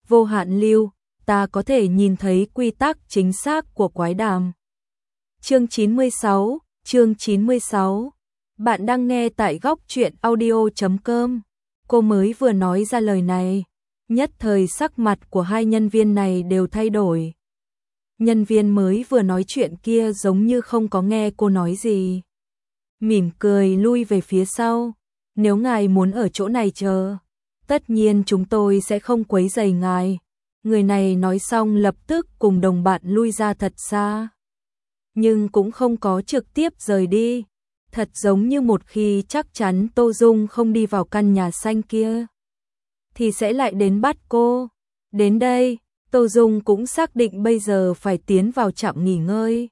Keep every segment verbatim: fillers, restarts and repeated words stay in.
vô hạn lưu, ta có thể nhìn thấy quy tắc chính xác của quái đàm. Chương chín mươi sáu, chương chín mươi sáu. Bạn đang nghe tại góc truyện audio chấm com. Cô mới vừa nói ra lời này, nhất thời sắc mặt của hai nhân viên này đều thay đổi. Nhân viên mới vừa nói chuyện kia giống như không có nghe cô nói gì. Mỉm cười lui về phía sau. Nếu ngài muốn ở chỗ này chờ, tất nhiên chúng tôi sẽ không quấy rầy ngài. Người này nói xong lập tức cùng đồng bạn lui ra thật xa. Nhưng cũng không có trực tiếp rời đi. Thật giống như một khi chắc chắn Tô Dung không đi vào căn nhà xanh kia, thì sẽ lại đến bắt cô. Đến đây, Tô Dung cũng xác định bây giờ phải tiến vào trạm nghỉ ngơi.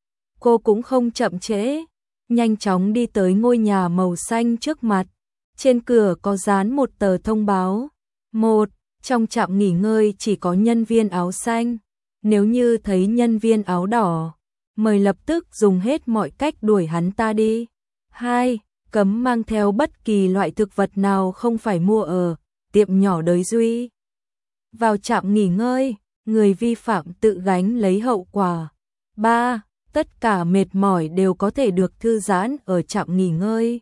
Cô cũng không chậm trễ, nhanh chóng đi tới ngôi nhà màu xanh trước mặt. Trên cửa có dán một tờ thông báo. Một, trong trạm nghỉ ngơi chỉ có nhân viên áo xanh. Nếu như thấy nhân viên áo đỏ, mời lập tức dùng hết mọi cách đuổi hắn ta đi. Hai, cấm mang theo bất kỳ loại thực vật nào không phải mua ở tiệm nhỏ Đới Duy. Vào trạm nghỉ ngơi, người vi phạm tự gánh lấy hậu quả. Ba, tất cả mệt mỏi đều có thể được thư giãn ở trạm nghỉ ngơi,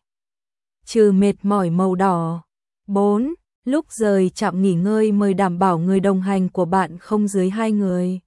trừ mệt mỏi màu đỏ. Bốn, lúc rời trạm nghỉ ngơi mời đảm bảo người đồng hành của bạn không dưới hai người.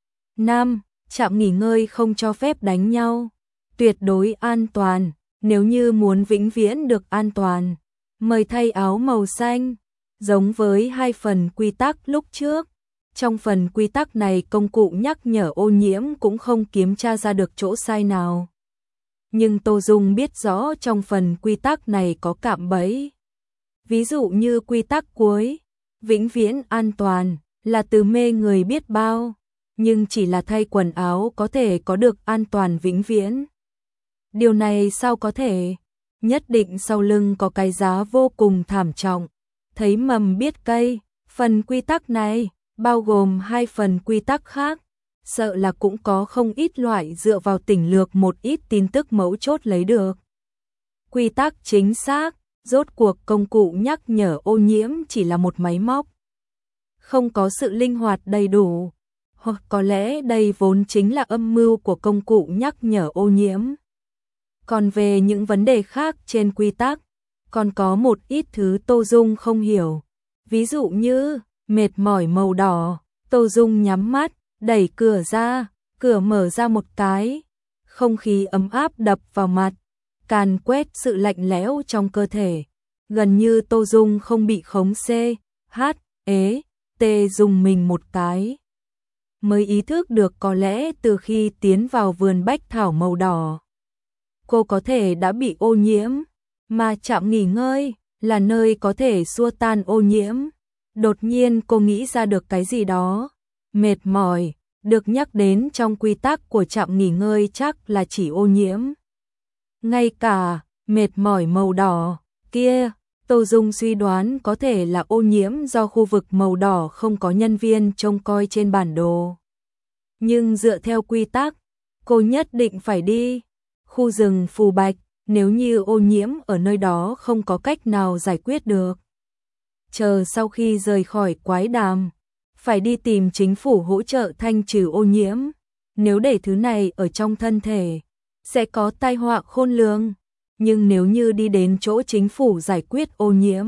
Năm, trạm nghỉ ngơi không cho phép đánh nhau, tuyệt đối an toàn. Nếu như muốn vĩnh viễn được an toàn, mời thay áo màu xanh. Giống với hai phần quy tắc lúc trước, trong phần quy tắc này công cụ nhắc nhở ô nhiễm cũng không kiểm tra ra được chỗ sai nào. Nhưng Tô Dung biết rõ trong phần quy tắc này có cạm bẫy. Ví dụ như quy tắc cuối, vĩnh viễn an toàn, là từ mê người biết bao, nhưng chỉ là thay quần áo có thể có được an toàn vĩnh viễn. Điều này sao có thể? Nhất định sau lưng có cái giá vô cùng thảm trọng. Thấy mầm biết cây, phần quy tắc này, bao gồm hai phần quy tắc khác, sợ là cũng có không ít loại dựa vào tỉnh lược một ít tin tức mấu chốt lấy được. Quy tắc chính xác, rốt cuộc công cụ nhắc nhở ô nhiễm chỉ là một máy móc. Không có sự linh hoạt đầy đủ, hoặc có lẽ đây vốn chính là âm mưu của công cụ nhắc nhở ô nhiễm. Còn về những vấn đề khác trên quy tắc, còn có một ít thứ Tô Dung không hiểu. Ví dụ như, mệt mỏi màu đỏ, Tô Dung nhắm mắt, đẩy cửa ra, cửa mở ra một cái. Không khí ấm áp đập vào mặt, càn quét sự lạnh lẽo trong cơ thể. Gần như Tô Dung không bị khống xê, hát, ế, tê dùng mình một cái. Mới ý thức được có lẽ từ khi tiến vào vườn bách thảo màu đỏ, cô có thể đã bị ô nhiễm, mà trạm nghỉ ngơi là nơi có thể xua tan ô nhiễm. Đột nhiên cô nghĩ ra được cái gì đó. Mệt mỏi, được nhắc đến trong quy tắc của trạm nghỉ ngơi chắc là chỉ ô nhiễm. Ngay cả mệt mỏi màu đỏ kia, Tô Dung suy đoán có thể là ô nhiễm do khu vực màu đỏ không có nhân viên trông coi trên bản đồ. Nhưng dựa theo quy tắc, cô nhất định phải đi khu rừng phù bạch, nếu như ô nhiễm ở nơi đó không có cách nào giải quyết được. Chờ sau khi rời khỏi quái đàm, phải đi tìm chính phủ hỗ trợ thanh trừ ô nhiễm. Nếu để thứ này ở trong thân thể, sẽ có tai họa khôn lường. Nhưng nếu như đi đến chỗ chính phủ giải quyết ô nhiễm,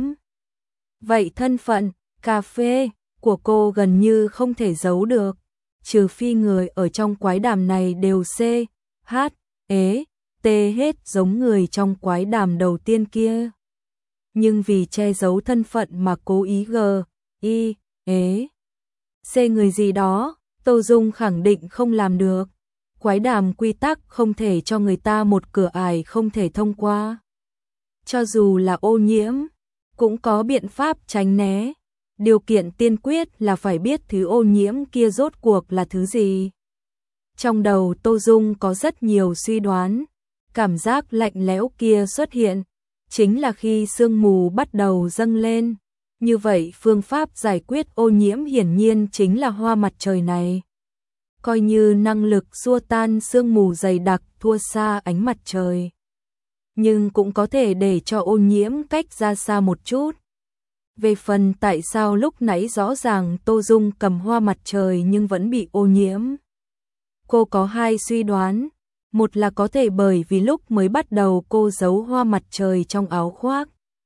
vậy thân phận, cà phê của cô gần như không thể giấu được. Trừ phi người ở trong quái đàm này đều C, H, ế, T hết giống người trong quái đàm đầu tiên kia. Nhưng vì che giấu thân phận mà cố ý G, I, ế, C người gì đó, Tô Dung khẳng định không làm được. Quái đàm quy tắc không thể cho người ta một cửa ải không thể thông qua. Cho dù là ô nhiễm, cũng có biện pháp tránh né. Điều kiện tiên quyết là phải biết thứ ô nhiễm kia rốt cuộc là thứ gì. Trong đầu Tô Dung có rất nhiều suy đoán. Cảm giác lạnh lẽo kia xuất hiện, chính là khi sương mù bắt đầu dâng lên. Như vậy phương pháp giải quyết ô nhiễm hiển nhiên chính là hoa mặt trời này. Coi như năng lực xua tan sương mù dày đặc thua xa ánh mặt trời, nhưng cũng có thể để cho ô nhiễm cách ra xa một chút. Về phần tại sao lúc nãy rõ ràng Tô Dung cầm hoa mặt trời nhưng vẫn bị ô nhiễm. Cô có hai suy đoán, một là có thể bởi vì lúc mới bắt đầu cô giấu hoa mặt trời trong áo khoác,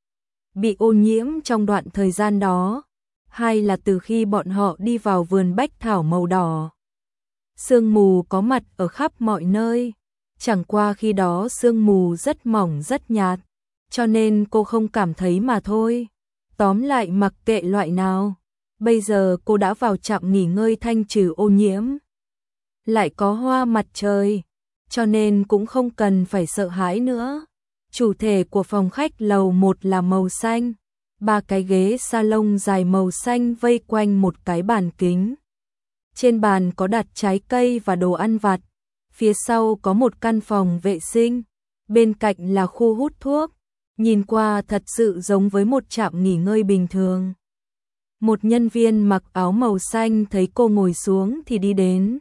bị ô nhiễm trong đoạn thời gian đó, hai là từ khi bọn họ đi vào vườn bách thảo màu đỏ. Sương mù có mặt ở khắp mọi nơi, chẳng qua khi đó sương mù rất mỏng rất nhạt, cho nên cô không cảm thấy mà thôi. Tóm lại mặc kệ loại nào, bây giờ cô đã vào trạm nghỉ ngơi thanh trừ ô nhiễm. Lại có hoa mặt trời, cho nên cũng không cần phải sợ hãi nữa. Chủ thể của phòng khách lầu một là màu xanh, ba cái ghế salon dài màu xanh vây quanh một cái bàn kính. Trên bàn có đặt trái cây và đồ ăn vặt, phía sau có một căn phòng vệ sinh, bên cạnh là khu hút thuốc, nhìn qua thật sự giống với một trạm nghỉ ngơi bình thường. Một nhân viên mặc áo màu xanh thấy cô ngồi xuống thì đi đến.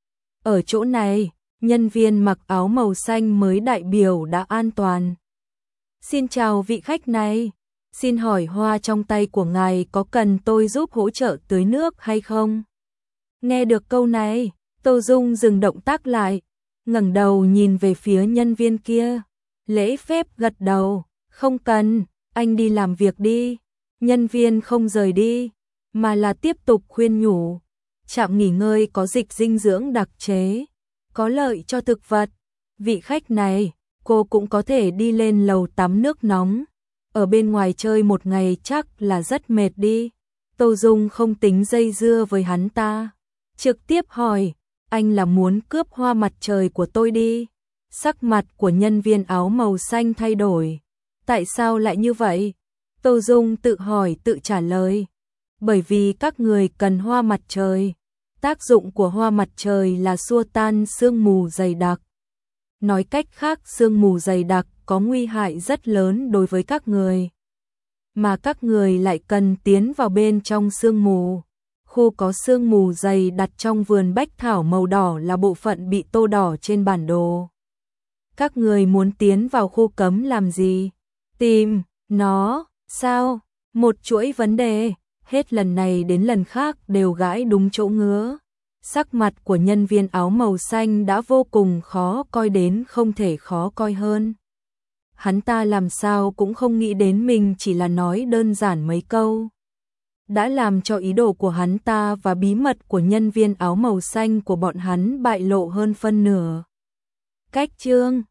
Ở chỗ này, nhân viên mặc áo màu xanh mới đại biểu đã an toàn. Xin chào vị khách này, xin hỏi hoa trong tay của ngài có cần tôi giúp hỗ trợ tưới nước hay không? Nghe được câu này, Tô Dung dừng động tác lại, ngẩng đầu nhìn về phía nhân viên kia, lễ phép gật đầu, không cần, anh đi làm việc đi. Nhân viên không rời đi, mà là tiếp tục khuyên nhủ, trạm nghỉ ngơi có dịch dinh dưỡng đặc chế, có lợi cho thực vật. Vị khách này, cô cũng có thể đi lên lầu tắm nước nóng, ở bên ngoài chơi một ngày chắc là rất mệt đi. Tô Dung không tính dây dưa với hắn ta, trực tiếp hỏi, anh là muốn cướp hoa mặt trời của tôi đi? Sắc mặt của nhân viên áo màu xanh thay đổi. Tại sao lại như vậy? Tô Dung tự hỏi tự trả lời. Bởi vì các người cần hoa mặt trời. Tác dụng của hoa mặt trời là xua tan sương mù dày đặc. Nói cách khác, sương mù dày đặc có nguy hại rất lớn đối với các người. Mà các người lại cần tiến vào bên trong sương mù. Khu có sương mù dày đặt trong vườn bách thảo màu đỏ là bộ phận bị tô đỏ trên bản đồ. Các người muốn tiến vào khu cấm làm gì? Tìm nó, sao? Một chuỗi vấn đề, hết lần này đến lần khác đều gãi đúng chỗ ngứa. Sắc mặt của nhân viên áo màu xanh đã vô cùng khó coi đến không thể khó coi hơn. Hắn ta làm sao cũng không nghĩ đến mình chỉ là nói đơn giản mấy câu, đã làm cho ý đồ của hắn ta và bí mật của nhân viên áo màu xanh của bọn hắn bại lộ hơn phân nửa. Cách chương